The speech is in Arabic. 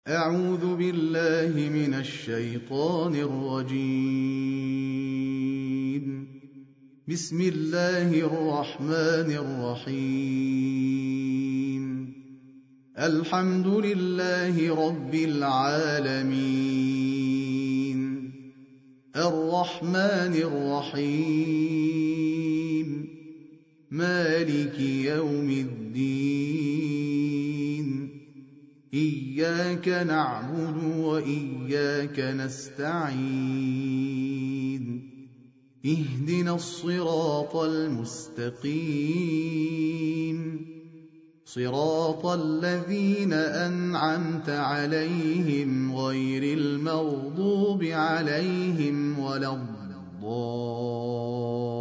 أعوذ بالله من الشيطان الرجيم. بسم الله الرحمن الرحيم. الحمد لله رب العالمين، الرحمن الرحيم، مالك يوم الدين، إياك نعبد وإياك نستعين، اهدنا الصراط المستقيم، صراط الذين أنعمت عليهم غير المغضوب عليهم ولا الضالين.